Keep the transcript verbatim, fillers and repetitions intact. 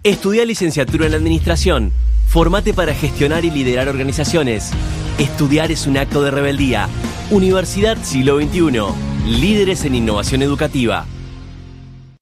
Estudia licenciatura en Administración. Formate para gestionar y liderar organizaciones. Estudiar es un acto de rebeldía. Universidad Siglo veintiuno. Líderes en innovación educativa.